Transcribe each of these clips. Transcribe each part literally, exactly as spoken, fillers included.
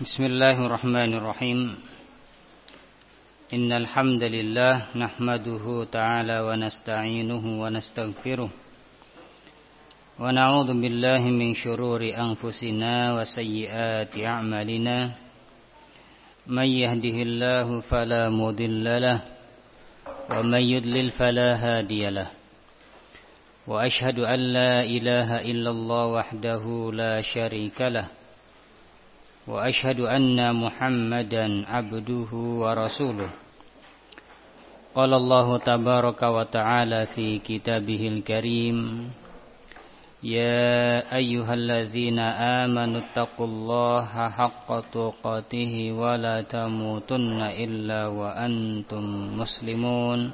Bismillahirrahmanirrahim. Innal hamdalillah nahmaduhu ta'ala wa nasta'inuhu wa nastaghfiruh. Wa na'udzu billahi min shururi anfusina wa sayyiati a'malina. May yahdihillahu fala mudilla lahu wa may yudlil fala hadiya lahu. Wa ashhadu an la ilaha illallah wahdahu la syarika lahu. Wa ashhadu anna Muhammadan abduhu wa rasuluh. Qala Allah tabaraka wa ta'ala fi kitabihil karim. Ya ayyuhalladzina amanu taqullaha haqqa tuqatih wa la tamutunna illa wa antum muslimun.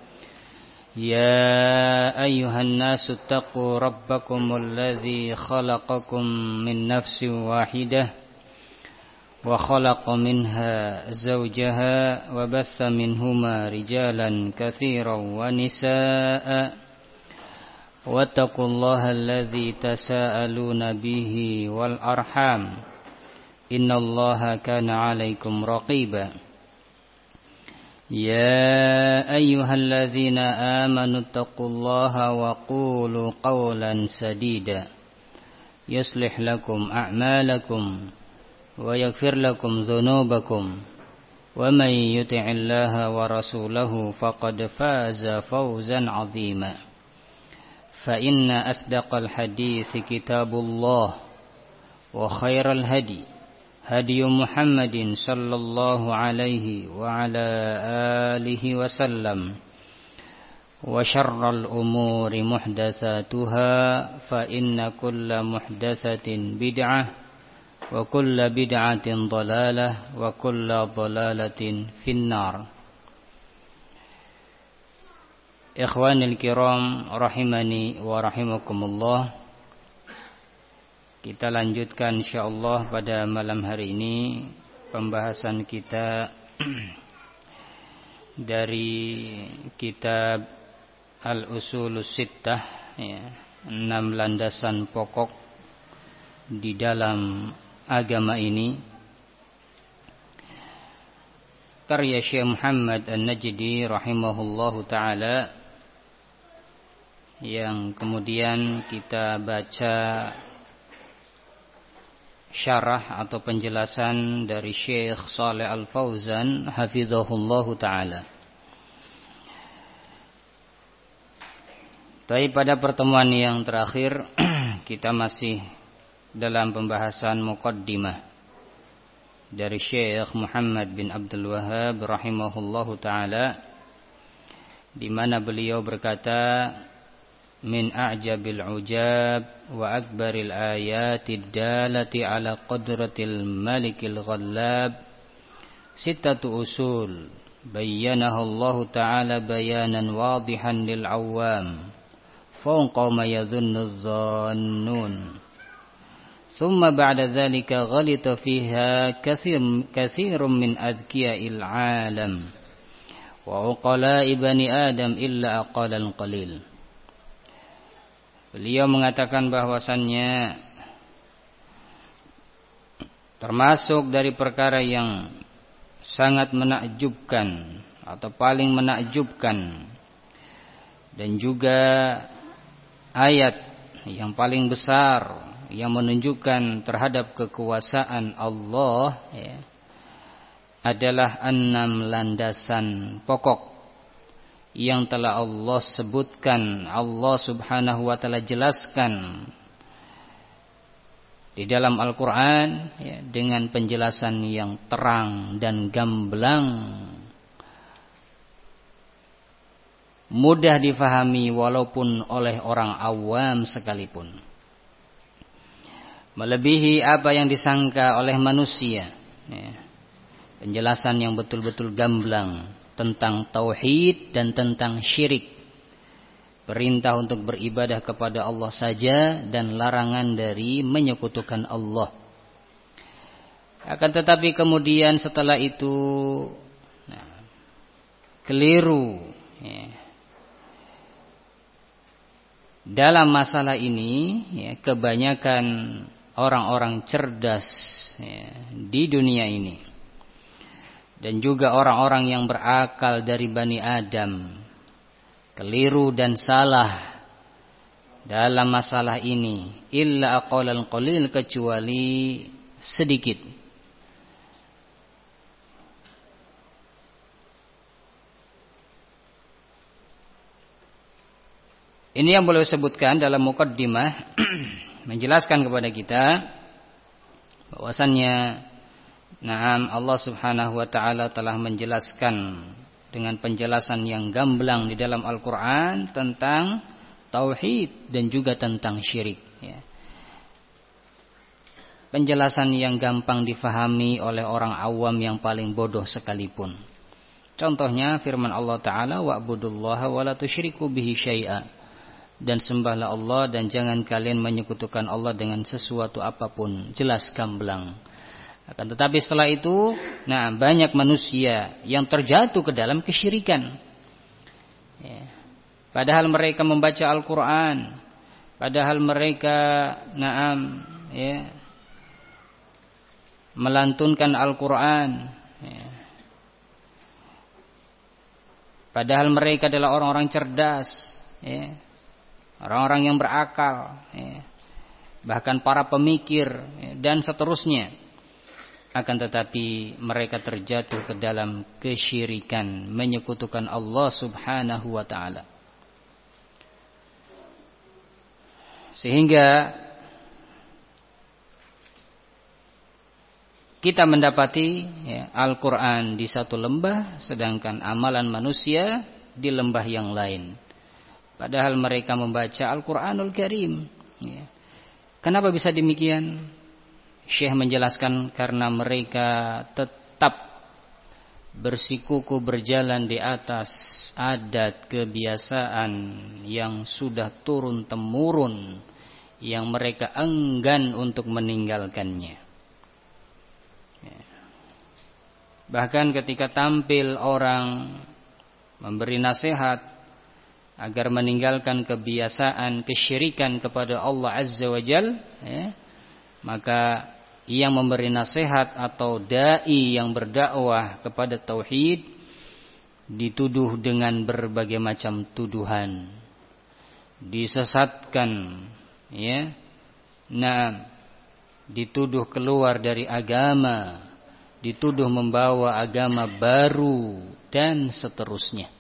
Ya ayyuhan nasu taqu rabbakumul ladzi khalaqakum min nafsin wahidah وخلق منها زوجها وبث منهما رجالا كثيرا ونساء واتقوا الله الذي تساءلون به والأرحام إن الله كان عليكم رقيبا يا أيها الذين آمنوا اتقوا الله وقولوا قولا سديدا يصلح لكم أعمالكم ويغفر لكم ذنوبكم ومن يطع الله ورسوله فقد فاز فوزا عظيما فإن أصدق الحديث كتاب الله وخير الهدي هدي محمد صلى الله عليه وعلى آله وسلم وشر الأمور محدثاتها فإن كل محدثة بدعة wa kullu bid'atin dhalalah wa kullu dhalalatin finnar. Ikhwanil kiram rahimani wa rahimakumullah. Kita lanjutkan insyaallah pada malam hari ini pembahasan kita dari kitab Al-Usulus Sittah, ya, enam landasan pokok di dalam agama ini, karya Syekh Muhammad An-Najdi rahimahullahu ta'ala, yang kemudian kita baca syarah atau penjelasan dari Syekh Shalih Al-Fauzan hafizahullahu ta'ala. Tapi pada pertemuan yang terakhir kita masih dalam pembahasan muqaddimah dari Syekh Muhammad bin Abdul Wahhab rahimahullahu ta'ala, di mana beliau berkata, min a'jabil ujab wa akbaril ayatid dalati ala qudratil malikil ghallab sittatu usul bayyanahu Allah ta'ala bayanan wadihan lil awam fawqa ma yadhunnu dhannun. ثم بعد ذلك غلط فيها كثير كثير من أذكياء العالم وعقلاء بني آدم إلا أقل قليل. Beliau mengatakan bahwasannya termasuk dari perkara yang sangat menakjubkan atau paling menakjubkan, dan juga ayat yang paling besar yang menunjukkan terhadap kekuasaan Allah, ya, adalah enam landasan pokok yang telah Allah sebutkan, Allah subhanahu wa ta'ala jelaskan di dalam Al-Quran, ya, dengan penjelasan yang terang dan gamblang, mudah difahami walaupun oleh orang awam sekalipun, melebihi apa yang disangka oleh manusia, ya. Penjelasan yang betul-betul gamblang tentang tauhid dan tentang syirik, perintah untuk beribadah kepada Allah saja dan larangan dari menyekutukan Allah. Akan tetapi kemudian setelah itu, nah, keliru, ya, dalam masalah ini, ya, kebanyakan orang-orang cerdas ya, di dunia ini, dan juga orang-orang yang berakal dari Bani Adam keliru dan salah dalam masalah ini, illa aqalal qalil, kecuali sedikit. Ini yang boleh sebutkan dalam muqaddimah menjelaskan kepada kita bahwasannya na'am Allah Subhanahu wa taala telah menjelaskan dengan penjelasan yang gamblang di dalam Al-Qur'an tentang tauhid dan juga tentang syirik ya. Penjelasan yang gampang difahami oleh orang awam yang paling bodoh sekalipun. Contohnya firman Allah taala, wa'budullaha wa la tusyriku bihi syai'a. Dan sembahlah Allah dan jangan kalian menyekutukan Allah dengan sesuatu apapun. Jelas gamblang. Akan tetapi setelah itu, nah banyak manusia yang terjatuh ke dalam kesyirikan. Ya. Padahal mereka membaca Al-Quran, padahal mereka, naam, ya, melantunkan Al-Quran. Ya. Padahal mereka adalah orang-orang cerdas. Ya. Orang-orang yang berakal ya, bahkan para pemikir ya, dan seterusnya. Akan tetapi mereka terjatuh ke dalam kesyirikan, menyekutukan Allah Subhanahu wa ta'ala. Sehingga kita mendapati ya, Al-Quran di satu lembah, sedangkan amalan manusia di lembah yang lain. Padahal mereka membaca Al-Quranul Karim ya. Kenapa bisa demikian? Syekh menjelaskan karena mereka tetap bersikuku berjalan di atas adat kebiasaan yang sudah turun-temurun, yang mereka enggan untuk meninggalkannya ya. Bahkan ketika tampil orang memberi nasihat agar meninggalkan kebiasaan kesyirikan kepada Allah Azza wa Jal ya, maka yang memberi nasihat atau da'i yang berdakwah kepada tauhid dituduh dengan berbagai macam tuduhan, disesatkan ya, nah dituduh keluar dari agama, dituduh membawa agama baru dan seterusnya.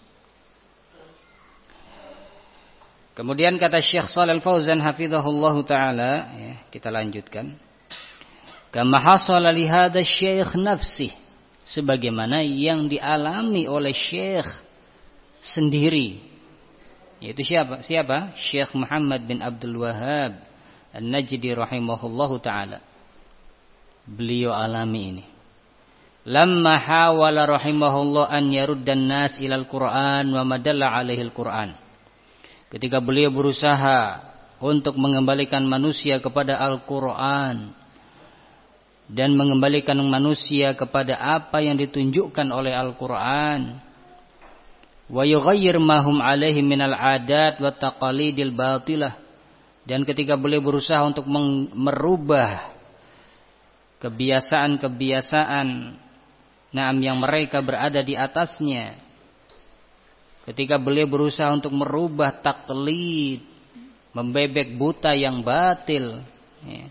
Kemudian kata Syekh Shalal Fauzan hafizahullahu taala ya, kita lanjutkan. Kama hasala li hadha syekh nafsih, sebagaimana yang dialami oleh Syekh sendiri. Yaitu siapa? Siapa? Syekh Muhammad bin Abdul Wahhab An-Najdi rahimahullahu taala. Beliau alami ini. Lamma hawala rahimahullah an yaruddan nas ilal Qur'an wa madalla alaihi al-Qur'an. Ketika beliau berusaha untuk mengembalikan manusia kepada Al-Quran dan mengembalikan manusia kepada apa yang ditunjukkan oleh Al-Quran, wa yughayyir ma hum alaihi minal adat wa taqalidil batilah, dan ketika beliau berusaha untuk merubah kebiasaan-kebiasaan naam yang mereka berada di atasnya, ketika beliau berusaha untuk merubah taklid, membebek buta yang batil ya,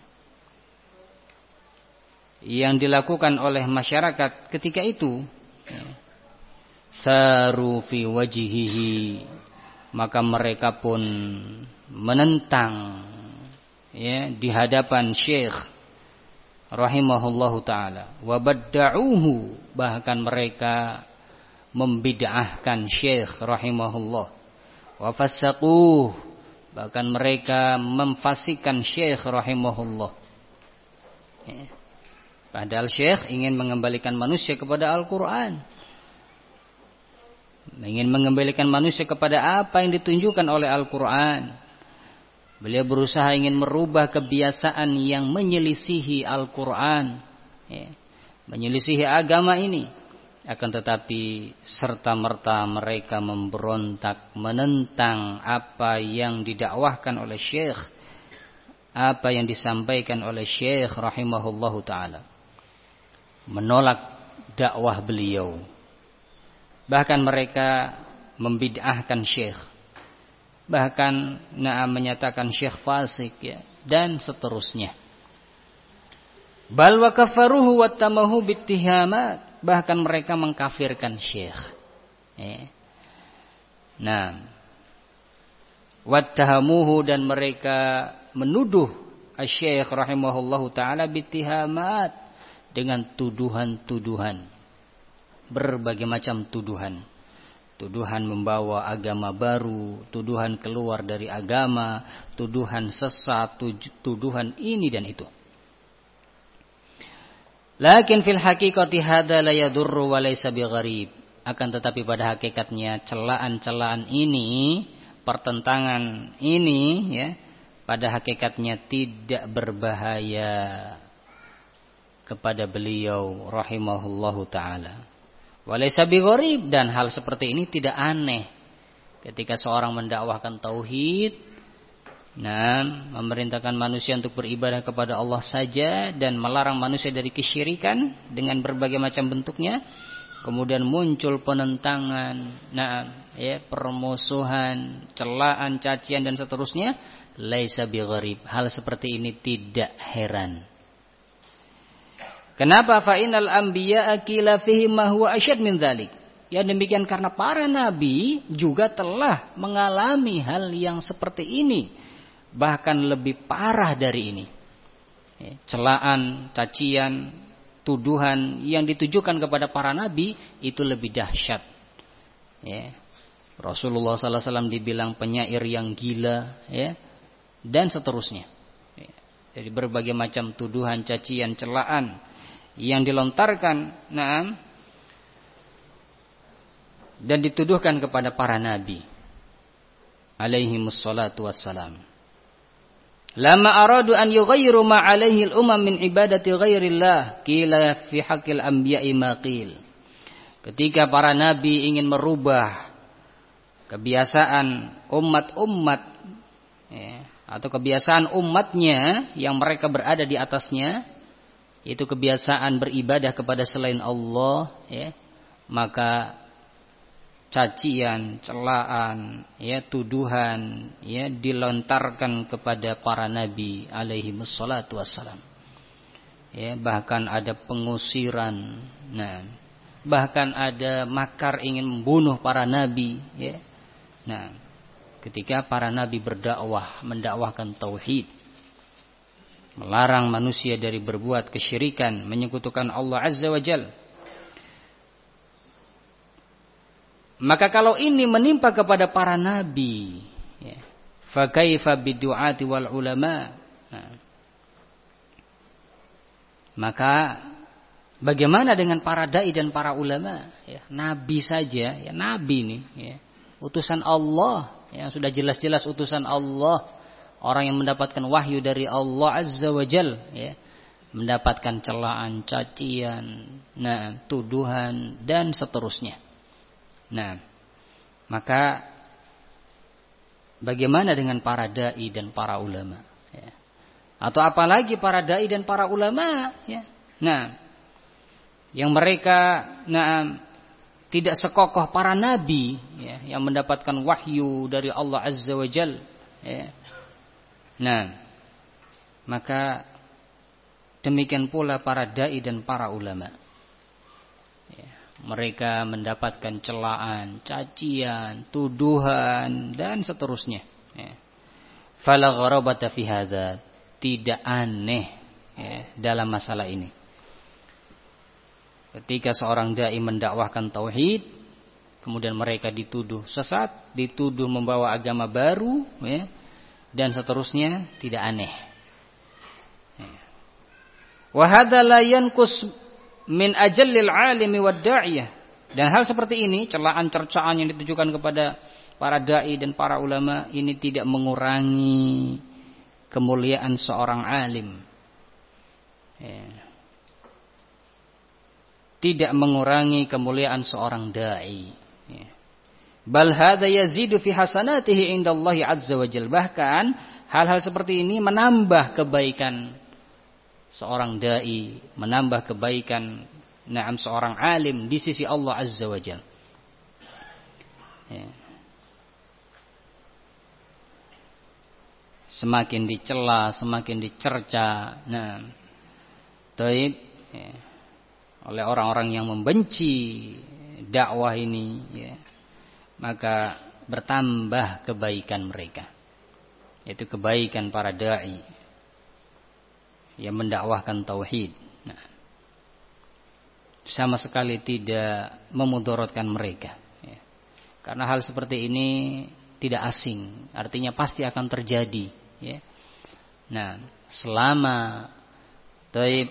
yang dilakukan oleh masyarakat ketika itu ya, saru fi wajhihi, maka mereka pun menentang ya, di hadapan Syekh rahimahullahu ta'ala, wa badda'uhu, bahkan mereka membid'ahkan Syekh rahimahullah, wa fassaquh, bahkan mereka memfasikan Syekh rahimahullah ya. Padahal Syekh ingin mengembalikan manusia kepada Al-Quran, ingin mengembalikan manusia kepada apa yang ditunjukkan oleh Al-Quran. Beliau berusaha ingin merubah kebiasaan yang menyelisihi Al-Quran ya, menyelisihi agama ini. Akan tetapi serta-merta mereka memberontak menentang apa yang didakwahkan oleh Syekh apa yang disampaikan oleh Syekh rahimahullahu taala, menolak dakwah beliau. Bahkan mereka membid'ahkan Syekh, bahkan na'am menyatakan Syekh fasik ya, dan seterusnya. Bal wa kafaruhu wattamahu bittihamat, bahkan mereka mengkafirkan Syekh. Ya. Nah, wattahamuhu, dan mereka menuduh Asy-Syaikh rahimahullahu taala bittihamat, dengan tuduhan-tuduhan, berbagai macam tuduhan. Tuduhan membawa agama baru, tuduhan keluar dari agama, tuduhan sesat, tuduhan ini dan itu. Lakin fil haqiqati hadza la yadurru wa laysa bigharib. Akan tetapi pada hakikatnya celaan-celaan ini, pertentangan ini ya, pada hakikatnya tidak berbahaya kepada beliau rahimahullahu taala. Walaysa bigharib, dan hal seperti ini tidak aneh ketika seorang mendakwahkan tauhid, nah, memerintahkan manusia untuk beribadah kepada Allah saja dan melarang manusia dari kesyirikan dengan berbagai macam bentuknya. Kemudian muncul penentangan, nah, ya, permusuhan, celaan, cacian dan seterusnya. Laisa bigharib, hal seperti ini tidak heran. Kenapa? Fa innal anbiya'a qila fihi ma huwa asyad min dzalik. Ya demikian karena para nabi juga telah mengalami hal yang seperti ini, bahkan lebih parah dari ini. Ya, celaan, cacian, tuduhan yang ditujukan kepada para nabi itu lebih dahsyat. Ya. Rasulullah sallallahu alaihi wasallam dibilang penyair yang gila, ya, dan seterusnya. Ya. Jadi berbagai macam tuduhan, cacian, celaan yang dilontarkan, nah, dan dituduhkan kepada para nabi alaihimus salatu wassalam. Lama aradu an yughayyiru ma alaihi al-umam min ibadati ghairillah qila fi haqqil anbiya'i ma qil. Ketika para nabi ingin merubah kebiasaan umat-umat, ya, atau kebiasaan umatnya yang mereka berada di atasnya, itu kebiasaan beribadah kepada selain Allah, ya, maka cacian, celaan, ya, tuduhan, ya, dilontarkan kepada para nabi alaihi wassalatu wassalam. Ya, bahkan ada pengusiran, nah, bahkan ada makar ingin membunuh para nabi, ya. Nah, ketika para nabi berdakwah, mendakwahkan tauhid, melarang manusia dari berbuat kesyirikan, menyekutukan Allah Azza wa Jalla. Maka kalau ini menimpa kepada para nabi, ya, fa kaifa bidu'ati wal ulama. Nah, maka bagaimana dengan para dai dan para ulama? Ya, nabi saja, ya, nabi ini, ya, utusan Allah, yang sudah jelas-jelas utusan Allah, orang yang mendapatkan wahyu dari Allah Azza wa Jal, ya, mendapatkan celaan, cacian, nah, tuduhan dan seterusnya. Nah, maka bagaimana dengan para dai dan para ulama? Ya. Atau apalagi para dai dan para ulama? Ya. Nah, yang mereka, nah, tidak sekokoh para nabi, ya, yang mendapatkan wahyu dari Allah Azza wa Jal. Ya. Nah, maka demikian pula para dai dan para ulama. Ya, mereka mendapatkan celaan, cacian, tuduhan dan seterusnya. Ya. Fala gharabata fi hadza, tidak aneh, ya, dalam masalah ini. Ketika seorang dai mendakwahkan tauhid, kemudian mereka dituduh sesat, dituduh membawa agama baru, ya, dan seterusnya, tidak aneh. Wa hadza la yanqus min ajallil alimi wad da'iyah. Dan hal seperti ini, celaan-cercaan yang ditujukan kepada para dai dan para ulama, ini tidak mengurangi kemuliaan seorang alim. Ya. Tidak mengurangi kemuliaan seorang dai. Ya. Bal hadza yazidu fi hasanatihi indallahi azza wa jalla. Bahkan hal-hal seperti ini menambah kebaikan seorang dai, menambah kebaikan na'am seorang alim di sisi Allah azza wa jalla. Ya. Semakin dicela, semakin dicerca, nah, taib, ya, oleh orang-orang yang membenci dakwah ini, ya, maka bertambah kebaikan mereka, yaitu kebaikan para dai yang mendakwahkan tauhid. Nah, sama sekali tidak memudaratkan mereka, ya. Karena hal seperti ini tidak asing, artinya pasti akan terjadi, ya. Nah, selama taib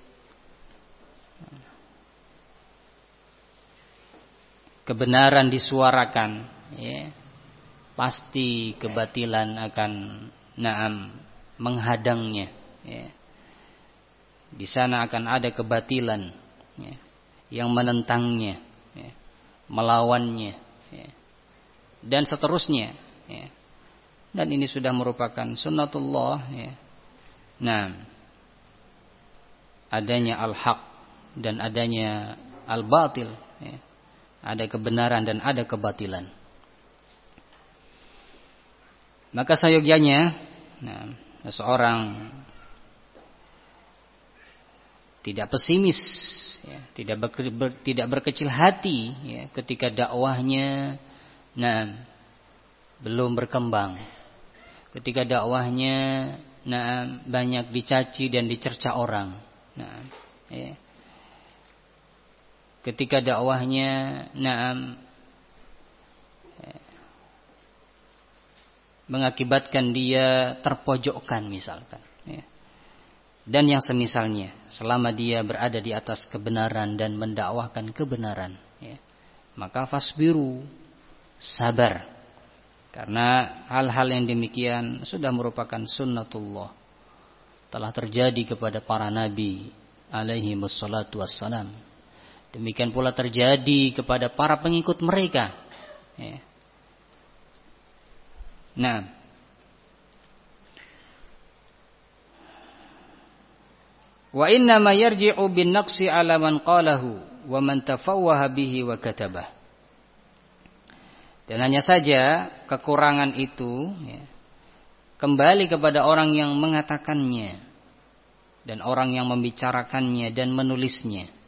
kebenaran disuarakan, ya, pasti kebatilan akan na'am menghadangnya, ya. Di sana akan ada kebatilan, ya, yang menentangnya, ya, melawannya, ya, dan seterusnya, ya. Dan ini sudah merupakan sunnatullah, ya. Nah, adanya al-haq dan adanya al-batil, ya. Ada kebenaran dan ada kebatilan. Maka seyogyanya, nah, seseorang tidak pesimis, ya, tidak ber, ber, tidak berkecil hati, ya, ketika dakwahnya, nah, belum berkembang, ketika dakwahnya, nah, banyak dicaci dan dicerca orang, nah, ya. Ketika dakwahnya, naam, mengakibatkan dia terpojokkan misalkan, ya. Dan yang semisalnya, selama dia berada di atas kebenaran dan mendakwahkan kebenaran, ya, maka fasbiru, sabar, karena hal-hal yang demikian sudah merupakan sunnatullah, telah terjadi kepada para nabi alaihi wassalatu wassalam. Demikian pula terjadi kepada para pengikut mereka, ya. Nah, wa inna ma yarji'u bin naqsi 'ala man qalahu wa man tafawwaha bihi wa katabah. Dan hanya saja kekurangan itu, ya, kembali kepada orang yang mengatakannya dan orang yang membicarakannya dan menulisnya.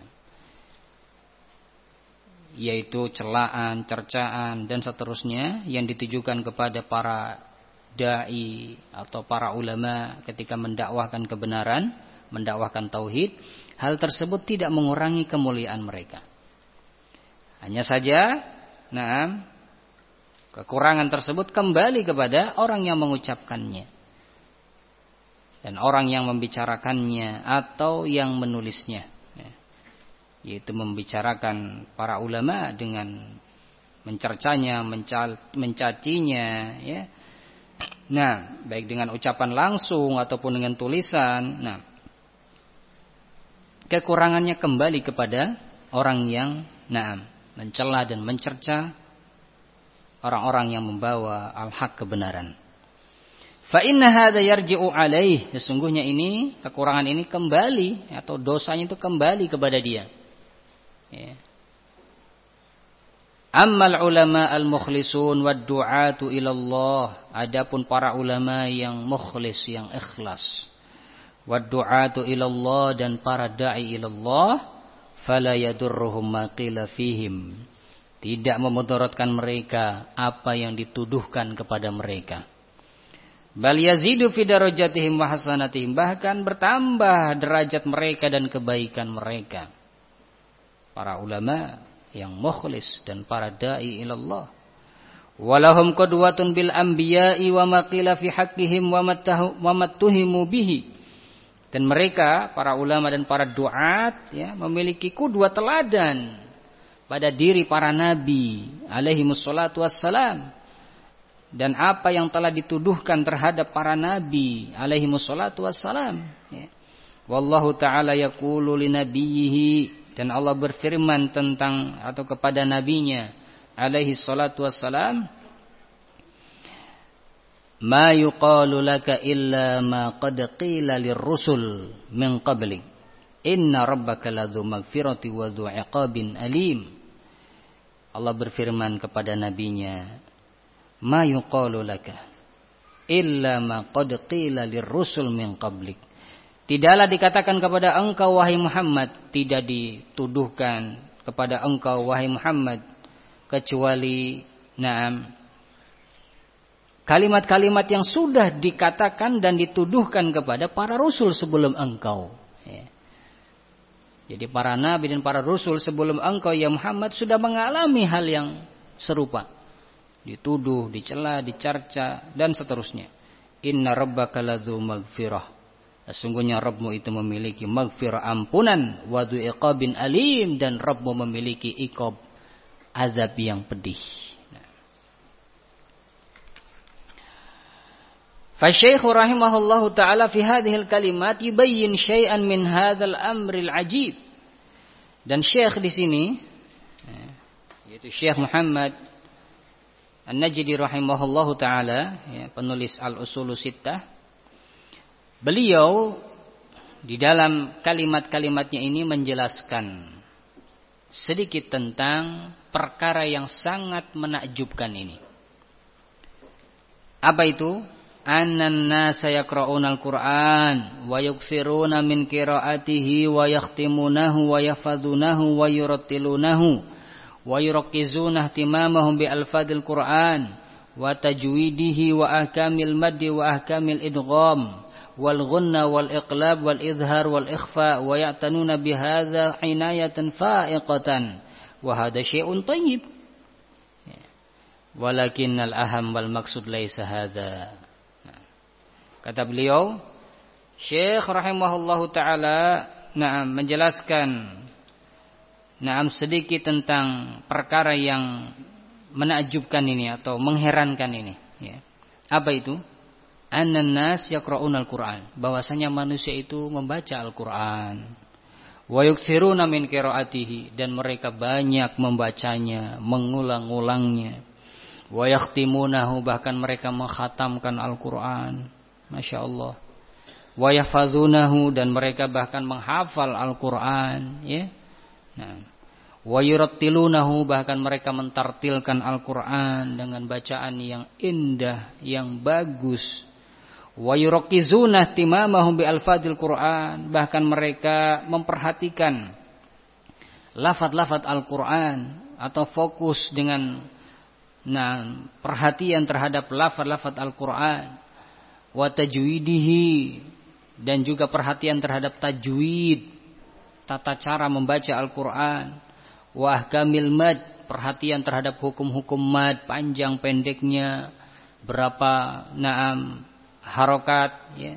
Yaitu celaan, cercaan dan seterusnya yang ditujukan kepada para dai atau para ulama ketika mendakwahkan kebenaran, mendakwahkan tauhid. Hal tersebut tidak mengurangi kemuliaan mereka. Hanya saja, nah, kekurangan tersebut kembali kepada orang yang mengucapkannya dan orang yang membicarakannya atau yang menulisnya, yaitu membicarakan para ulama dengan mencercanya, mencacinya, ya. Nah, baik dengan ucapan langsung ataupun dengan tulisan. Nah, kekurangannya kembali kepada orang yang, nah, mencela dan mencerca orang-orang yang membawa al-haq kebenaran. Fa inna hadza yarji'u alaih, sesungguhnya ini, kekurangan ini kembali atau dosanya itu kembali kepada dia. Ya. Ammal ulama al-mukhlisun wad du'atu ila Allah, adapun para ulama yang mukhlis, yang ikhlas, wad du'atu ila Allah, dan para dai ila Allah, fala yadurruhum ma qila fihim, tidak memudaratkan mereka apa yang dituduhkan kepada mereka. Bal yazidu fi darajatihim wa hasanatihim, bahkan bertambah derajat mereka dan kebaikan mereka. Para ulama yang mukhlis dan para dai ilallah. Walahum qudwatun bil anbiya'i wa ma qila fi haqqihim wa mattuhimu bihi. Dan mereka, para ulama dan para duat, ya, memiliki qudwah teladan pada diri para nabi alaihi wassalatu wassalam, dan apa yang telah dituduhkan terhadap para nabi alaihi wassalatu wassalam, ya. Wallahu ta'ala yaqulu li nabiyhi, dan Allah berfirman tentang atau kepada nabinya, alaihi salatu wassalam, "Ma yuqalu laka illa ma qad qila lirrusul min qablik. Inna rabbaka ladzu maghfirati wa dzu iqabin alim." Allah berfirman kepada nabinya, "Ma yuqalu laka illa ma qad qila lirrusul min qablik." Tidaklah dikatakan kepada engkau wahai Muhammad, tidak dituduhkan kepada engkau wahai Muhammad kecuali na'am kalimat-kalimat yang sudah dikatakan dan dituduhkan kepada para rasul sebelum engkau. Ya. Jadi para nabi dan para rasul sebelum engkau ya Muhammad sudah mengalami hal yang serupa. Dituduh, dicela, dicerca dan seterusnya. Inna rabbaka ladzu maghfirah. Sesungguhnya Rabbmu itu memiliki maghfirah, ampunan, wa dzu iqabin alim, dan Rabbmu memiliki iqab, azab yang pedih. فالشيخ رحمه الله تعالى في هذه الكلمات يبين شيئا من هذا الأمر العجيب. Dan Syekh di sini yaitu Syekh Muhammad An-Najdi rahimahullahu taala, ya, penulis Al-Usulus Sittah, beliau di dalam kalimat-kalimatnya ini menjelaskan sedikit tentang perkara yang sangat menakjubkan ini. Apa itu? Annan nasa yaqra'una al-Qur'an wa yukthiruna min qira'atihi wa yakhtimunahu wa yafadhunahu wa yurattilunahu wa yurakkizuna ihtimamahum bi alfadil Qur'an wa tajwidihi wa ahkamil maddi wa ahkamil idgham wal ghunna wal iqlab wal izhar wal ikhfa wa ya'tanuna bi hadza hinayatan fa'iqatan wa hadha syai'un thayyib. Walakinnal aham wal maqsud laisa hadza. Kata beliau, Syekh rahimahullahu taala, na'am, menjelaskan na'am sedikit tentang perkara yang menakjubkan ini atau mengherankan ini, ya. Apa itu? Annan nas yaqra'una al-Qur'an, bahwasanya manusia itu membaca Al-Qur'an. Wa yukthiruna min qira'atihi, dan mereka banyak membacanya, mengulang-ulangnya. Wa yakhtimunahu, bahkan mereka mengkhatamkan Al-Qur'an. Masya Allah. Wa yahfadzunahu, dan mereka bahkan menghafal Al-Quran, ya. Nah, wa yurattilunahu, bahkan mereka mentartilkan Al-Quran dengan bacaan yang indah, yang bagus. Wa yurakkizuna ihtimamahum bi alfadil Quran, bahkan mereka memperhatikan lafaz-lafaz Al-Quran atau fokus dengan nah perhatian terhadap lafaz-lafaz Al-Quran. Wa tajwidihi, dan juga perhatian terhadap tajwid, tata cara membaca Al-Quran. Wa ahkamil mad, perhatian terhadap hukum-hukum mad, panjang pendeknya, berapa naam harokat, ya.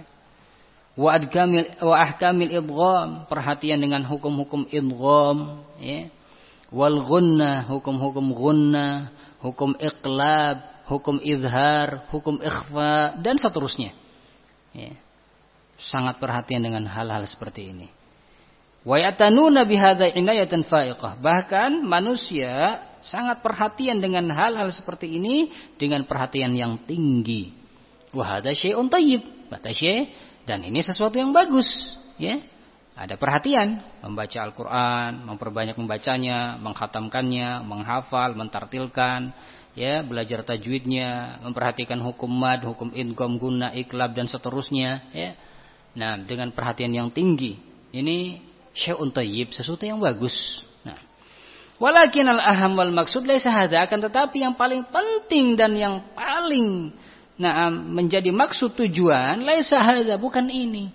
Wa adkamil wa ahkamil idgham, perhatian dengan hukum-hukum idgham, ya. Wal ghunna, hukum-hukum ghunna, hukum iqlab, hukum izhar, hukum ikhfa, dan seterusnya, ya. Sangat perhatian dengan hal-hal seperti ini. Wa yatanuna bihadza inayatan fa'iqah, bahkan manusia sangat perhatian dengan hal-hal seperti ini dengan perhatian yang tinggi. Wa hadza syai'un thayyib, kata Syekh, dan ini sesuatu yang bagus, ya. Ada perhatian membaca Al-Qur'an, memperbanyak membacanya, mengkhatamkannya, menghafal, mentartilkan, ya, belajar tajwidnya, memperhatikan hukum mad, hukum idgham, gunna, iklab, dan seterusnya, ya. Nah, dengan perhatian yang tinggi. Ini syai'un thayyib, sesuatu yang bagus. Nah, walakin al-aham wal maqsud laisa hadza, akan tetapi yang paling penting dan yang paling nah menjadi maksud tujuan laisa hadza, bukan ini.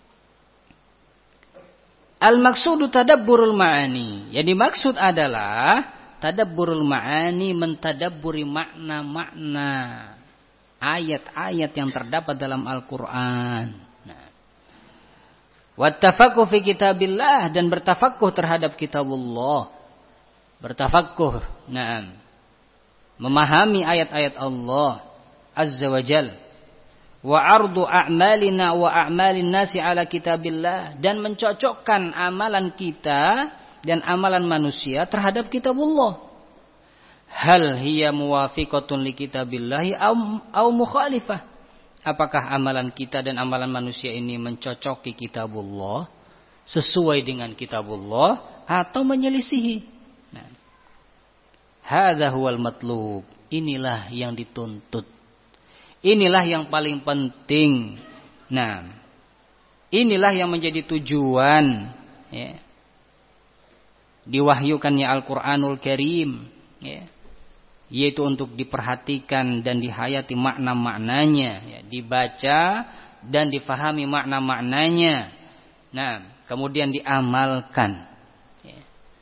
Al-maqsudu tadabburul ma'ani. Yang dimaksud adalah tadabburul ma'ani, mentadabburi makna-makna ayat-ayat yang terdapat dalam Al-Quran. Nah. Wattafaqquh fi kitabillah, dan bertafaqquh terhadap kitabullah. Bertafaqquh, na'am, memahami ayat-ayat Allah Azza wa Jal. Wa ardu a'malina wa a'malin nasi ala kitabillah, dan mencocokkan amalan kita dan amalan manusia terhadap kitabullah. hal hiya muwafiqatun li kitabillahi au mukhalifah? Apakah amalan kita dan amalan manusia ini mencocoki kitabullah, sesuai dengan kitabullah, atau menyelisihi? Nah, hadza huwal matlub. Inilah yang dituntut. Inilah yang paling penting. Nah, inilah yang menjadi tujuan, ya, diwahyukannya Al-Quranul Karim, ya, yaitu untuk diperhatikan dan dihayati makna-maknanya, ya, dibaca dan difahami makna-maknanya. Nah, kemudian diamalkan, ya.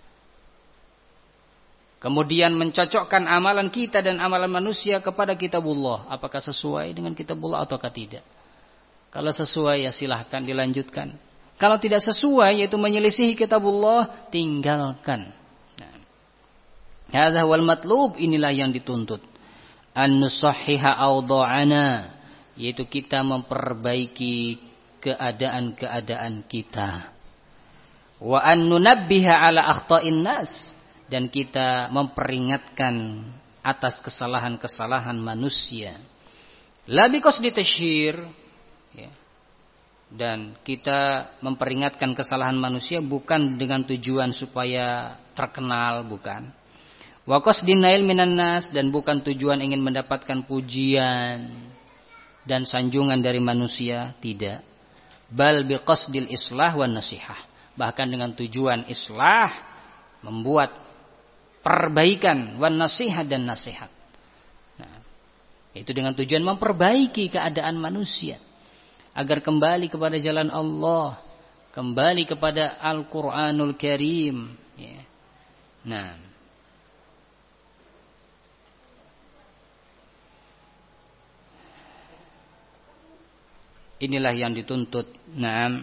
Kemudian mencocokkan amalan kita dan amalan manusia kepada kitabullah. Apakah sesuai dengan kitabullah ataukah tidak? Kalau sesuai, ya silahkan dilanjutkan. Kalau tidak sesuai, yaitu menyelisihi kitabullah, tinggalkan. Hadza wal matlub, inilah yang dituntut. An-nusahhiha awdha'ana, yaitu kita memperbaiki keadaan-keadaan kita. Wa an nunabbiha ala akhta'in nas, dan kita memperingatkan atas kesalahan-kesalahan manusia. La biqasdi tasyhir, ya. Dan kita memperingatkan kesalahan manusia bukan dengan tujuan supaya terkenal, bukan. Wa qasdin nail minan nas, dan bukan tujuan ingin mendapatkan pujian dan sanjungan dari manusia, tidak. Bal biqasdil islah wan nasihah, bahkan dengan tujuan islah, membuat perbaikan, wan nasihat, dan nasihat. Nah, itu dengan tujuan memperbaiki keadaan manusia agar kembali kepada jalan Allah, kembali kepada Al-Quranul Karim, ya. Nah, inilah yang dituntut, nah,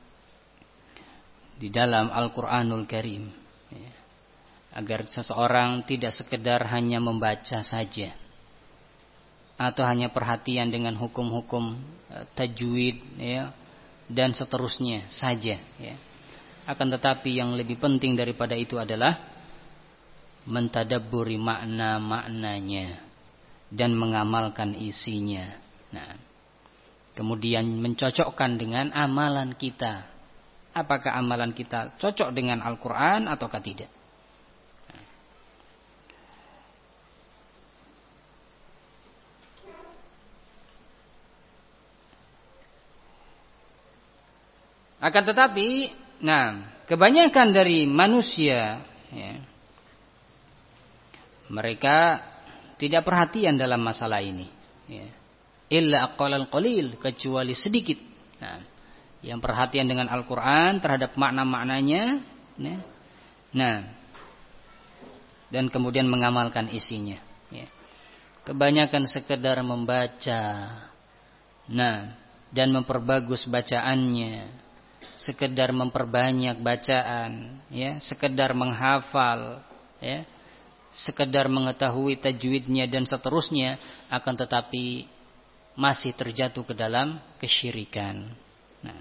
di dalam Al-Quranul Karim, ya. Agar seseorang tidak sekedar hanya membaca saja, atau hanya perhatian dengan hukum-hukum tajwid, ya, dan seterusnya saja, ya. Akan tetapi yang lebih penting daripada itu adalah mentadabburi makna-maknanya dan mengamalkan isinya. Nah, kemudian mencocokkan dengan amalan kita. Apakah amalan kita cocok dengan Al-Quran ataukah tidak? Akan tetapi, nah, kebanyakan dari manusia, ya, mereka tidak perhatian dalam masalah ini, ya. Illa aqallal qalil, kecuali sedikit. Nah, yang perhatian dengan Al-Quran terhadap makna-maknanya, ya. Nah, dan kemudian mengamalkan isinya, ya. Kebanyakan sekedar membaca, nah, dan memperbagus bacaannya, sekedar memperbanyak bacaan, ya, sekedar menghafal, ya, sekedar mengetahui tajwidnya dan seterusnya, akan tetapi masih terjatuh ke dalam kesyirikan. Nah,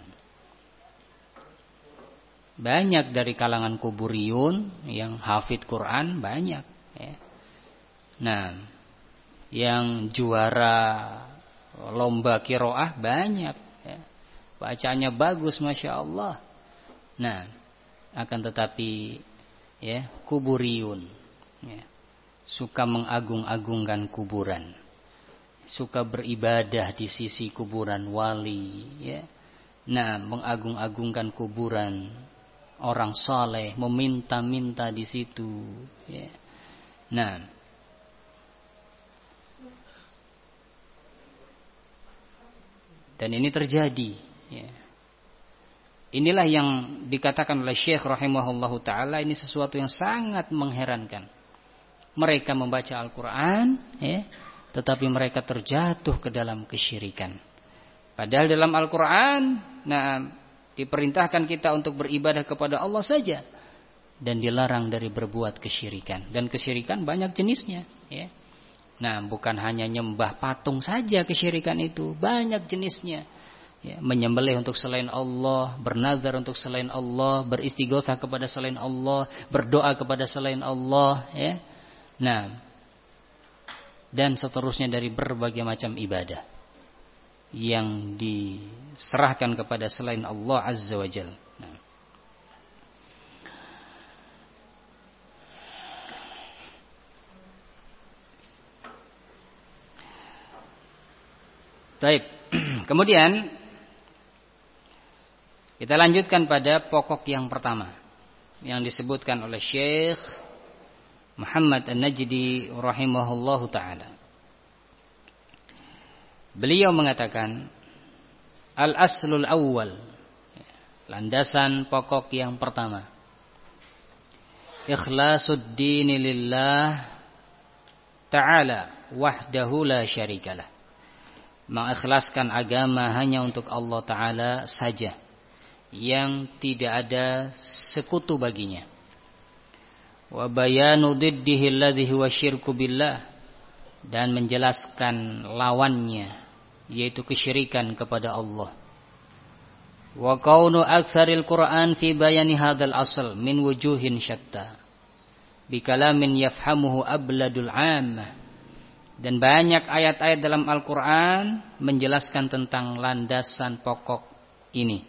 banyak dari kalangan kuburiyun yang hafid Quran, banyak, ya. Nah, yang juara lomba qiraah banyak, ya. Bacaannya bagus, masya Allah. Nah, akan tetapi, ya, kuburiyun, ya, suka mengagung-agungkan kuburan, suka beribadah di sisi kuburan wali, ya. Nah, mengagung-agungkan kuburan orang saleh, meminta-minta di situ, ya. Nah, dan ini terjadi, ya. Inilah yang dikatakan oleh Syekh rahimahullahu ta'ala, ini sesuatu yang sangat mengherankan. Mereka membaca Al-Quran, ya, tetapi mereka terjatuh ke dalam kesyirikan. Padahal dalam Al-Quran, nah, diperintahkan kita untuk beribadah kepada Allah saja, dan dilarang dari berbuat kesyirikan. Dan kesyirikan banyak jenisnya, ya. Nah, bukan hanya nyembah patung saja kesyirikan itu, banyak jenisnya. Ya, menyembelih untuk selain Allah, bernazar untuk selain Allah, beristighotsah kepada selain Allah, berdoa kepada selain Allah, ya. Nah, dan seterusnya dari berbagai macam ibadah yang diserahkan kepada selain Allah Azza wa Jalla. Nah. Baik. Kemudian kita lanjutkan pada pokok yang pertama yang disebutkan oleh Syekh Muhammad An-Najdi rahimahullahu taala. Beliau mengatakan al-aslul awwal, landasan pokok yang pertama, ikhlasud dini lillah ta'ala wahdahu la syarikalah, mengikhlaskan agama hanya untuk Allah Ta'ala saja yang tidak ada sekutu baginya. Wa bayanu diddihi alladhi huwa syirku billah, dan menjelaskan lawannya yaitu kesyirikan kepada Allah. Wa kaunu aktsaril Qur'an fi bayani hadzal asl min wujuhin syatta bi kalamin yafhamuhu abladul 'ammah. Dan banyak ayat-ayat dalam Al-Quran menjelaskan tentang landasan pokok ini,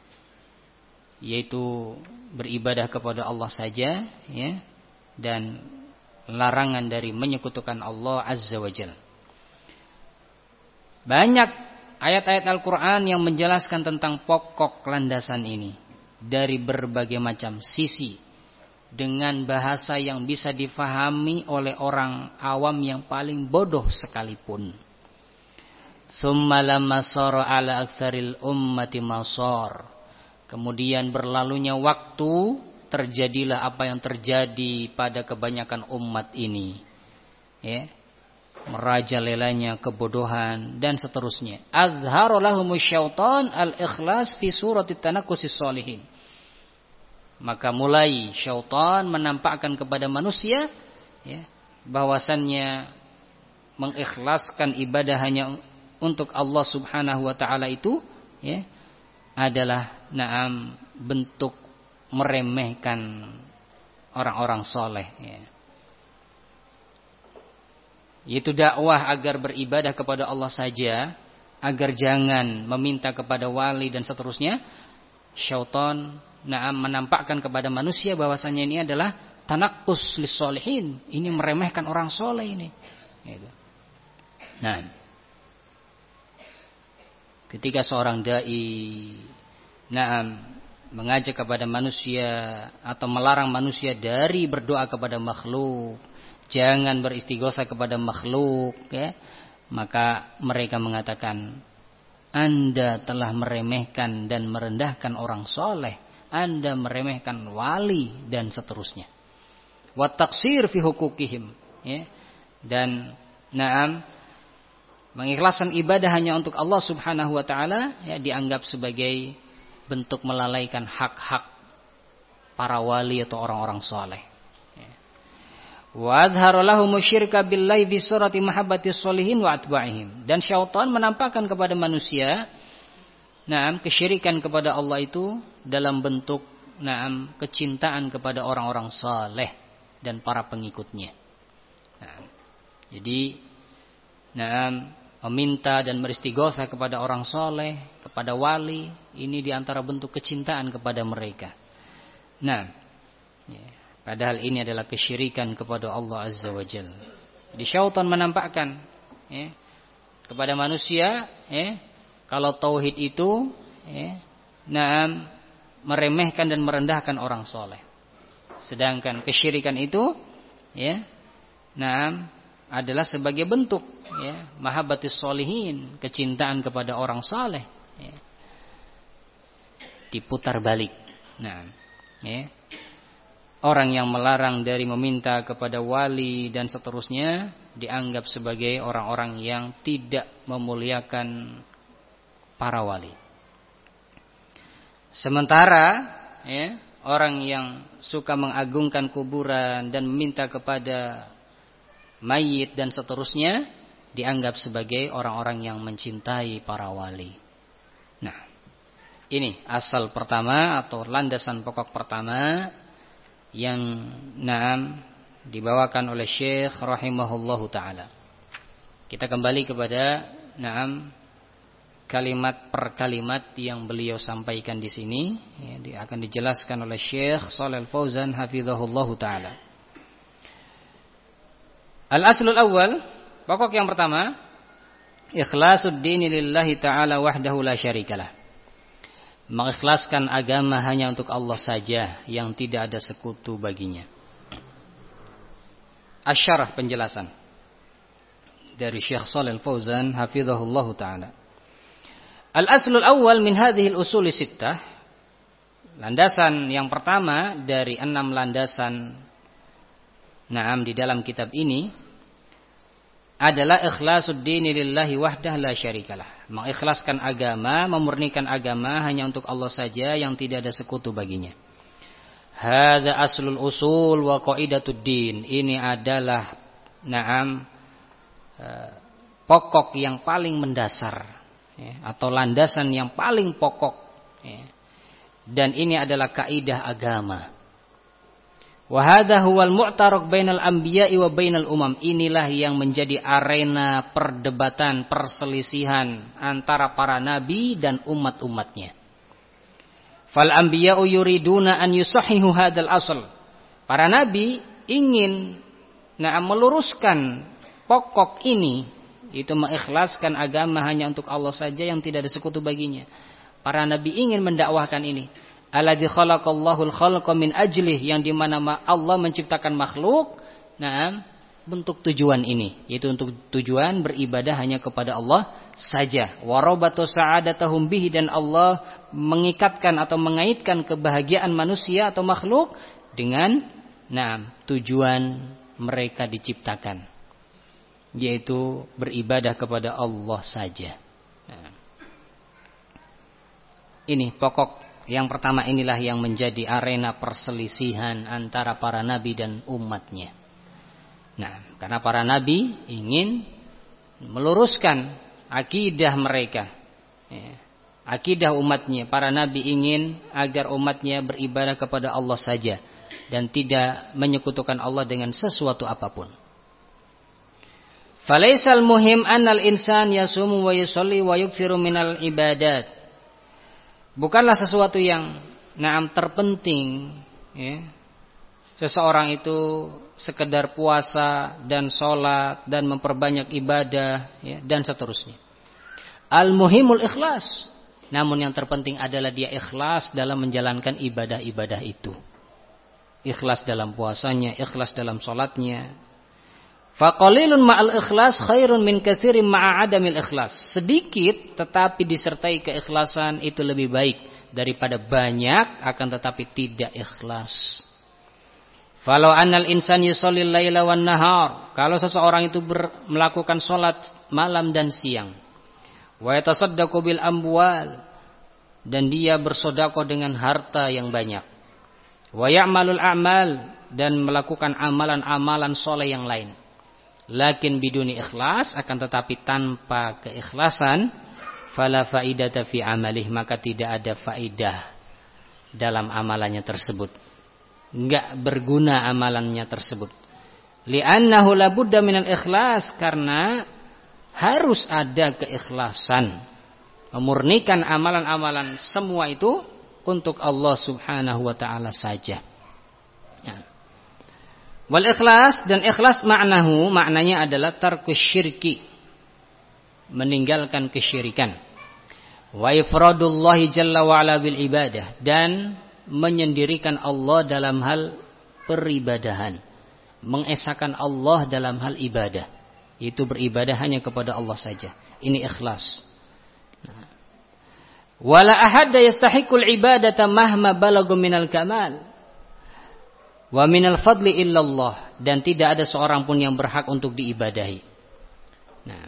yaitu beribadah kepada Allah saja, ya, dan larangan dari menyekutukan Allah Azza wa Jalla. Banyak ayat-ayat Al-Quran yang menjelaskan tentang pokok landasan ini dari berbagai macam sisi, dengan bahasa yang bisa difahami oleh orang awam yang paling bodoh sekalipun. Tsumma lamma sara ala aktsaril ummati masar. Kemudian berlalunya waktu, terjadilah apa yang terjadi pada kebanyakan umat ini, ya, merajalelanya kebodohan dan seterusnya. Azhara lahumus syaitan al-ikhlas fi surati tanakkusis sholihin. Maka mulai syaitan menampakkan kepada manusia, ya, bahwasannya mengikhlaskan ibadah hanya untuk Allah Subhanahu wa taala itu, ya, adalah na'am bentuk meremehkan orang-orang soleh, ya. Yaitu dakwah agar beribadah kepada Allah saja, agar jangan meminta kepada wali dan seterusnya. Syaitan na'am menampakkan kepada manusia bahwasanya ini adalah tanakkus lis-sholihin, ini meremehkan orang soleh ini, gitu. Nah, ketika seorang dai na'am mengajak kepada manusia atau melarang manusia dari berdoa kepada makhluk, jangan beristighotsah kepada makhluk, ya, maka mereka mengatakan, Anda telah meremehkan dan merendahkan orang soleh, Anda meremehkan wali dan seterusnya. Wa taqsir fi hukukihim, ya, dan na'am mengikhlaskan ibadah hanya untuk Allah Subhanahu wa taala, ya, dianggap sebagai bentuk melalaikan hak-hak para wali atau orang-orang soleh. Wa adhara lahum syirka billahi fi surati mahabbati sholihin wa atba'ihim. Dan syaitan menampakkan kepada manusia, na'am, kesyirikan kepada Allah itu dalam bentuk, na'am, kecintaan kepada orang-orang saleh dan para pengikutnya. Nah, jadi, na'am, meminta dan beristighotsah kepada orang saleh, kepada wali, ini diantara bentuk kecintaan kepada mereka. Nah, ya, padahal ini adalah kesyirikan kepada Allah Azza wa Jalla. Di syaitan menampakkan, ya, kepada manusia, ya, kalau tauhid itu, ya, na'am, meremehkan dan merendahkan orang soleh. Sedangkan kesyirikan itu, ya, na'am, adalah sebagai bentuk, ya, mahabbatis sholihin, kecintaan kepada orang saleh, ya. Diputar balik. Nah, ya. Orang yang melarang dari meminta kepada wali dan seterusnya dianggap sebagai orang-orang yang tidak memuliakan para wali. Sementara, ya, orang yang suka mengagungkan kuburan dan meminta kepada mayit dan seterusnya dianggap sebagai orang-orang yang mencintai para wali. Nah, ini asal pertama atau landasan pokok pertama yang na'am dibawakan oleh Syekh rahimahullahu taala. Kita kembali kepada na'am kalimat per kalimat yang beliau sampaikan di sini, ya, akan dijelaskan oleh Syekh Shalal Fauzan hafizahullahu taala. Al-aslul awal, pokok yang pertama, ikhlasul dini lillahi ta'ala wahdahu la syarikalah. Mengikhlaskan agama hanya untuk Allah saja yang tidak ada sekutu baginya. Asyarah, penjelasan dari Syekh Shalal Fauzan hafizahullahu taala. Al-aslul awal min hadhihi al-usul sittah. Landasan yang pertama dari enam landasan na'am di dalam kitab ini adalah ikhlasul dini lillahi wahdah la syarikalah. Mengikhlaskan agama, memurnikan agama hanya untuk Allah saja yang tidak ada sekutu baginya. Hadza aslul usul wa qaidatud din. Ini adalah na'am pokok yang paling mendasar, ya, atau landasan yang paling pokok, ya. Dan ini adalah kaidah agama. Wa hadza huwal mu'tarak bainal anbiya'i wa bainal umam. Inilah yang menjadi arena perdebatan, perselisihan antara para nabi dan umat-umatnya. Fal anbiya'u yuriduna an yusahhihu hadzal asl. Para nabi ingin nah meluruskan pokok ini, itu mengikhlaskan agama hanya untuk Allah saja yang tidak ada sekutu baginya. Para nabi ingin mendakwahkan ini. Alladzi khalaqallahu al-khalqa min ajlih, yang di mana Allah menciptakan makhluk, nah, bentuk tujuan ini, yaitu untuk tujuan beribadah hanya kepada Allah saja. Wa rabatu sa'adatahum bihi, dan Allah mengikatkan atau mengaitkan kebahagiaan manusia atau makhluk dengan nah, tujuan mereka diciptakan, yaitu beribadah kepada Allah saja. Nah, ini pokok yang pertama, inilah yang menjadi arena perselisihan antara para nabi dan umatnya. Nah, karena para nabi ingin meluruskan akidah mereka, ya, akidah umatnya. Para nabi ingin agar umatnya beribadah kepada Allah saja dan tidak menyekutukan Allah dengan sesuatu apapun. Falaisal muhim annal insan yasumu wa yusalli wa yukfiru minal ibadat. Bukanlah sesuatu yang na'am terpenting, ya, seseorang itu sekedar puasa dan sholat dan memperbanyak ibadah, ya, dan seterusnya. Al-muhimul ikhlas. Namun yang terpenting adalah dia ikhlas dalam menjalankan ibadah-ibadah itu. Ikhlas dalam puasanya, ikhlas dalam sholatnya. Faqalilun ma'al ikhlas khairun min katsirin ma'a adamil ikhlas. Sedikit tetapi disertai keikhlasan itu lebih baik daripada banyak akan tetapi tidak ikhlas. Falau annal insan yusallil laila wan nahar, kalau seseorang itu ber, melakukan salat malam dan siang, wa yatasaddaqu bil amwal, dan dia bersedekah dengan harta yang banyak, wa ya'malul a'mal, dan melakukan amalan-amalan soleh yang lain, lakin biduni ikhlas, akan tetapi tanpa keikhlasan, fala faidata fi amalih, maka tidak ada faidah dalam amalannya tersebut, enggak berguna amalannya tersebut. Li'annahu la budda minal ikhlas, karena harus ada keikhlasan, memurnikan amalan-amalan semua itu untuk Allah Subhanahu wa taala saja. Nah, wal ikhlas, dan ikhlas maknahu, maknanya adalah tarkus syirki, meninggalkan kesyirikan. Wa ifradullahi jalla wa ala bil ibadah, dan menyendirikan Allah dalam hal peribadahan, mengesahkan Allah dalam hal ibadah, itu beribadah hanya kepada Allah saja. Ini ikhlas. Wala ahadda yastahiqul ibadata mahma balagu minal kamal wa minal fadli illallah, dan tidak ada seorang pun yang berhak untuk diibadahi. Nah,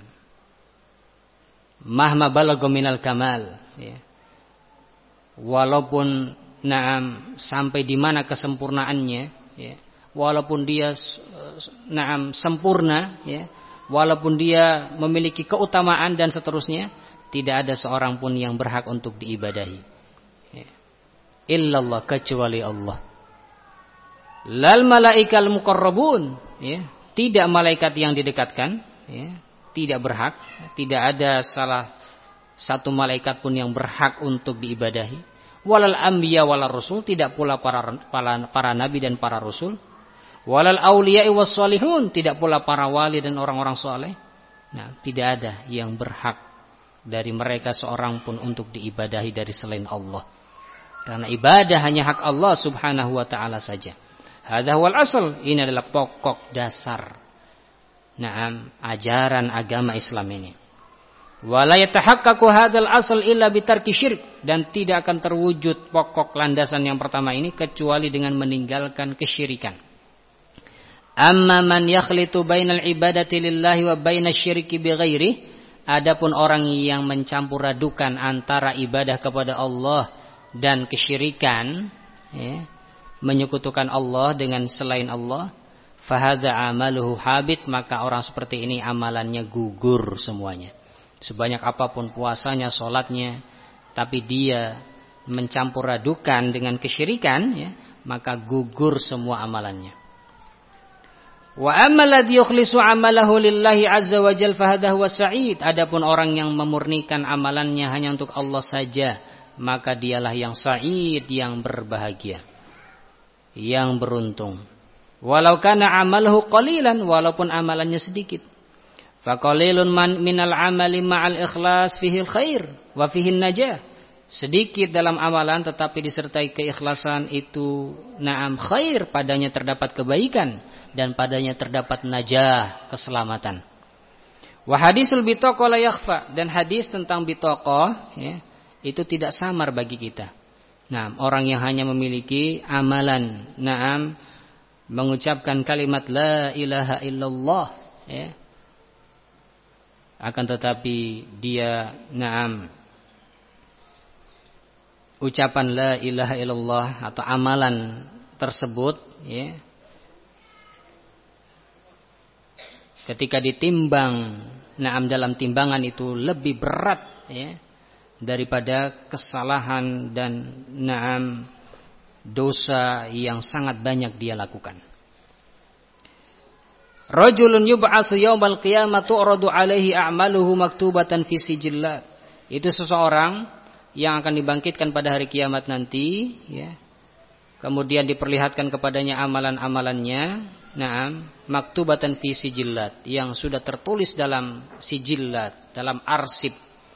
mahma balagu minal kamal, ya, walaupun naam sampai di mana kesempurnaannya, ya, walaupun dia naam sempurna, ya, walaupun dia memiliki keutamaan dan seterusnya, tidak ada seorang pun yang berhak untuk diibadahi, ya, illallah, kecuali Allah. Lal malaikal muqarrabun, ya, tidak malaikat yang didekatkan, ya, tidak berhak, tidak ada salah satu malaikat pun yang berhak untuk diibadahi. Walal anbiya walal rasul, tidak pula para, para para nabi dan para rasul. Walal auliya was salihun, tidak pula para wali dan orang-orang saleh. Nah, tidak ada yang berhak dari mereka seorang pun untuk diibadahi dari selain Allah. Karena ibadah hanya hak Allah Subhanahu wa taala saja. Hadza wal asl, ini adalah pokok dasar. Naam, ajaran agama Islam ini. Wala yatahaqqaqu hadzal asl illa bitarki syirk, dan tidak akan terwujud pokok landasan yang pertama ini kecuali dengan meninggalkan kesyirikan. Amma man yakhlitu bainal ibadati lillahi wa bainasyirki bighairi, adapun orang yang mencampur adukan antara ibadah kepada Allah dan kesyirikan, ya, menyekutukan Allah dengan selain Allah, fahadza amaluhu habit, maka orang seperti ini amalannya gugur semuanya. Sebanyak apapun puasanya, sholatnya, tapi dia mencampur adukan dengan kesyirikan, ya, maka gugur semua amalannya. Wa ammal ladzi yukhlisu amalahu lillahi azza wa jalla fahadha huwa sa'id. Adapun orang yang memurnikan amalannya hanya untuk Allah saja, maka dialah yang sa'id, yang berbahagia, yang beruntung. Walau kana amaluhu qalilan, walaupun amalannya sedikit. Fa qalilun man minal amali ma'al ikhlas fihi khair wa fihi najah. Sedikit dalam amalan tetapi disertai keikhlasan itu na'am khair, padanya terdapat kebaikan dan padanya terdapat najah, keselamatan. Wa hadisul bitaqah la yakhfa, dan hadis tentang bitaqah, ya, itu tidak samar bagi kita. Nah, orang yang hanya memiliki amalan, na'am, mengucapkan kalimat la ilaha illallah, ya, akan tetapi dia na'am ucapan la ilaha illallah atau amalan tersebut, ya, ketika ditimbang, na'am, dalam timbangan itu lebih berat, ya, daripada kesalahan dan na'am dosa yang sangat banyak dia lakukan. Rajulun yub'atsu yaumal qiyamah tu'radu 'alaihi a'maluhu maktubatan fi sijillat. Itu seseorang yang akan dibangkitkan pada hari kiamat nanti, ya. Kemudian diperlihatkan kepadanya amalan-amalannya, na'am, maktubatan fi sijillat, yang sudah tertulis dalam sijillat, dalam arsip.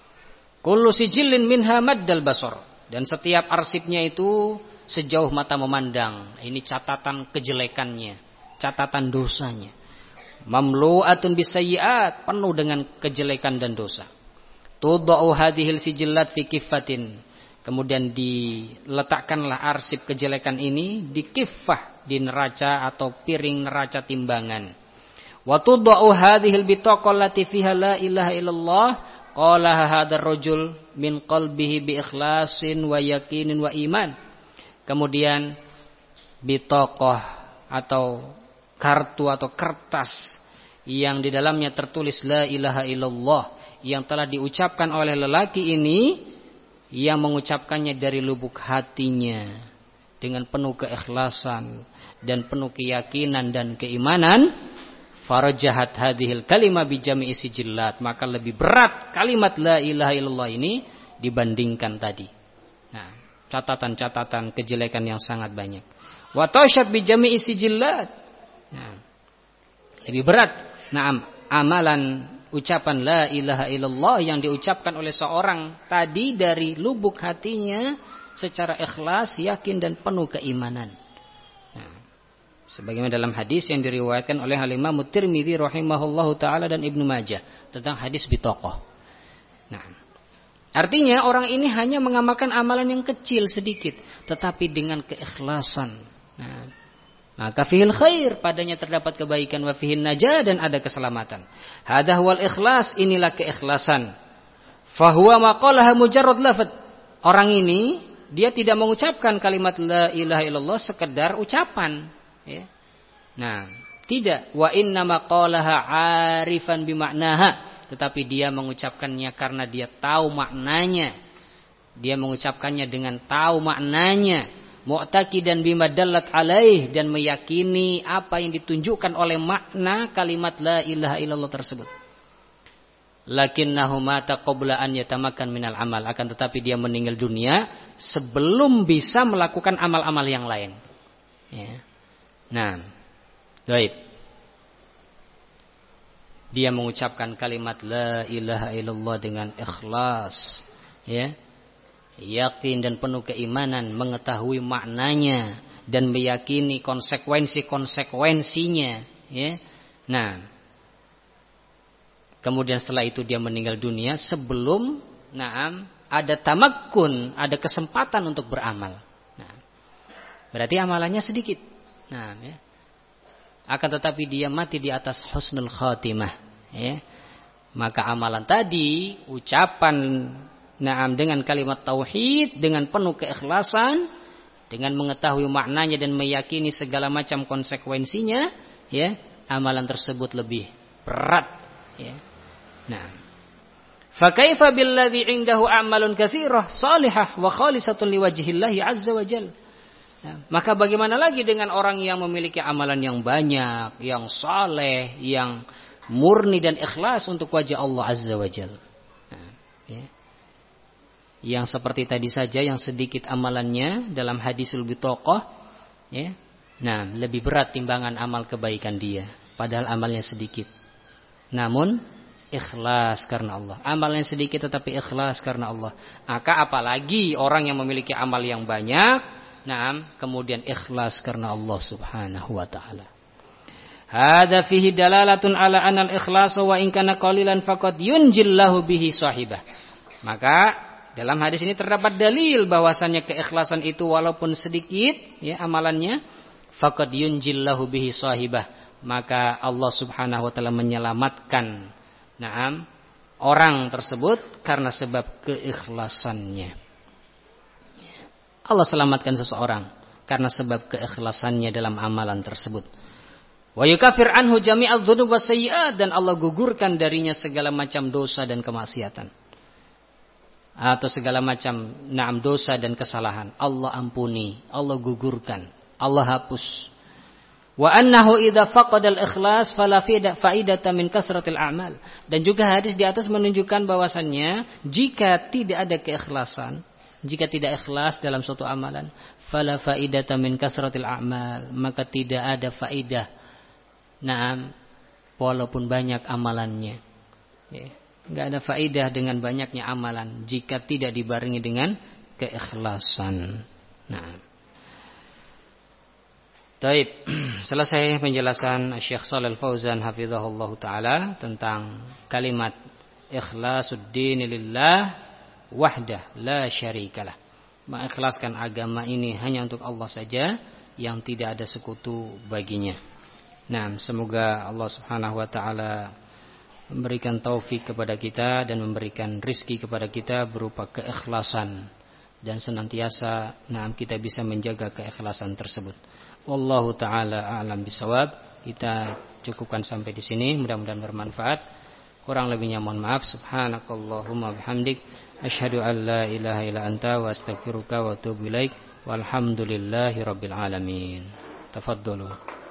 Kullu sijillin minha maddal basar, dan setiap arsipnya itu sejauh mata memandang. Ini catatan kejelekannya, catatan dosanya. Mamlu'atun bisayyi'at, penuh dengan kejelekan dan dosa. Tudau hadhil sijillat fi kiffatin, kemudian diletakkanlah arsip kejelekan ini di kiffah, di neraca atau piring neraca timbangan. Wa tudau hadhil bitaqah allati fiha la ilaha illallah, qala hadzal rajul min qalbihi bi ikhlasin wa yaqinin wa iman. Kemudian bitaqah atau kartu atau kertas yang di dalamnya tertulis la ilaha illallah, yang telah diucapkan oleh lelaki ini, yang mengucapkannya dari lubuk hatinya dengan penuh keikhlasan dan penuh keyakinan dan keimanan, farajahat hadhil kalimah bi jami'i sijillat, maka lebih berat kalimat la ilaha illallah ini dibandingkan tadi. Nah, catatan-catatan kejelekan yang sangat banyak. Wa tashat bi jami'i sijillat. Nah, lebih berat, na'am, amalan ucapan la ilaha illallah yang diucapkan oleh seorang tadi dari lubuk hatinya secara ikhlas, yakin dan penuh keimanan. Nah, sebagaimana dalam hadis yang diriwayatkan oleh Al-Imam Tirmidzi rahimahullahu taala dan Ibnu Majah tentang hadis bitaqah. Nah, artinya orang ini hanya mengamalkan amalan yang kecil sedikit tetapi dengan keikhlasan. Nah, maka fihil khair, padanya terdapat kebaikan, wa fihin najah, dan ada keselamatan. Hadah wal ikhlas, inilah keikhlasan. Fahuwa maqalaha mujarrad lafad. Orang ini dia tidak mengucapkan kalimat la ilaha illallah sekedar ucapan, ya. Nah, tidak, wa inna maqalaha arifan bimaknaha, tetapi dia mengucapkannya karena dia tahu maknanya. Dia mengucapkannya dengan tahu maknanya. Mu'taqidan bima dallat alaih, dan meyakini apa yang ditunjukkan oleh makna kalimat la ilaha illallah tersebut. lakinnahu mata qabla an yatamakkan minal amal, akan tetapi dia meninggal dunia sebelum bisa melakukan amal-amal yang lain. Ya. Nah, baik. Dia mengucapkan kalimat la ilaha illallah dengan ikhlas, ya. Yakin dan penuh keimanan, mengetahui maknanya dan meyakini konsekuensi-konsekuensinya, ya. Nah, kemudian setelah itu dia meninggal dunia sebelum naam ada tamakkun, ada kesempatan untuk beramal. Nah, berarti amalannya sedikit. Nah, ya. Akan tetapi dia mati di atas husnul khatimah, ya. Maka amalan tadi, ucapan naam dengan kalimat tauhid, dengan penuh keikhlasan, dengan mengetahui maknanya dan meyakini segala macam konsekuensinya, ya, amalan tersebut lebih berat, ya. Nah, fa kaifa billadzi 'indahu a'malun katsirah salihah wa khalisatun liwajhillahi 'azza wa jalla. Nah, maka bagaimana lagi dengan orang yang memiliki amalan yang banyak, yang saleh, yang murni dan ikhlas untuk wajah Allah Azza wa Jalla. Nah, ya. Yang seperti tadi saja, yang sedikit amalannya dalam hadisul bitaqah, ya. Nah, lebih berat timbangan amal kebaikan dia, padahal amalnya sedikit. Namun ikhlas karena Allah. Amalnya sedikit tetapi ikhlas karena Allah. Maka apalagi orang yang memiliki amal yang banyak, naam, kemudian ikhlas karena Allah Subhanahu wa taala. Hadza fihi dalalatun ala anal ikhlas wa in kana qalilan faqad yunjillahu bihi sahibah. Maka dalam hadis ini terdapat dalil bahwasannya keikhlasan itu walaupun sedikit, ya, amalannya, faqad yunjillahu bihi sahibah, maka Allah Subhanahu wa taala menyelamatkan, naam, orang tersebut karena sebab keikhlasannya. Allah selamatkan seseorang karena sebab keikhlasannya dalam amalan tersebut. Wa yukafir anhu jami'adz dzunub wasayyi'at, dan Allah gugurkan darinya segala macam dosa dan kemaksiatan. Atau segala macam na'am dosa dan kesalahan. Allah ampuni, Allah gugurkan, Allah hapus. Wa annahu idza faqada al-ikhlas fala faidata min kasratil a'mal. Dan juga hadis di atas menunjukkan bahwasannya jika tidak ada keikhlasan, jika tidak ikhlas dalam suatu amalan, fala faidata min kasratil a'mal, maka tidak ada faidah, naam, walaupun banyak amalannya, ya, enggak ada faidah dengan banyaknya amalan jika tidak dibarengi dengan keikhlasan. Nah, baik. Selesai penjelasan Syekh Shalal Fauzan hafizahullah taala tentang kalimat ikhlasuddin lillah wahdah la syarikalah, mengikhlaskan agama ini hanya untuk Allah saja yang tidak ada sekutu baginya. Nah, semoga Allah Subhanahu wa taala memberikan taufik kepada kita dan memberikan rizki kepada kita berupa keikhlasan, dan senantiasa nah kita bisa menjaga keikhlasan tersebut. Wallahu taala a'lam bisawab. Kita cukupkan sampai di sini, mudah-mudahan bermanfaat. Kurang lebihnya mohon maaf. Subhanakallahumma bihamdik, asyhadu an la ilaha illa anta wa astaghfiruka wa atubu ilaik. Walhamdulillahi rabbil alamin. Tafaddalu.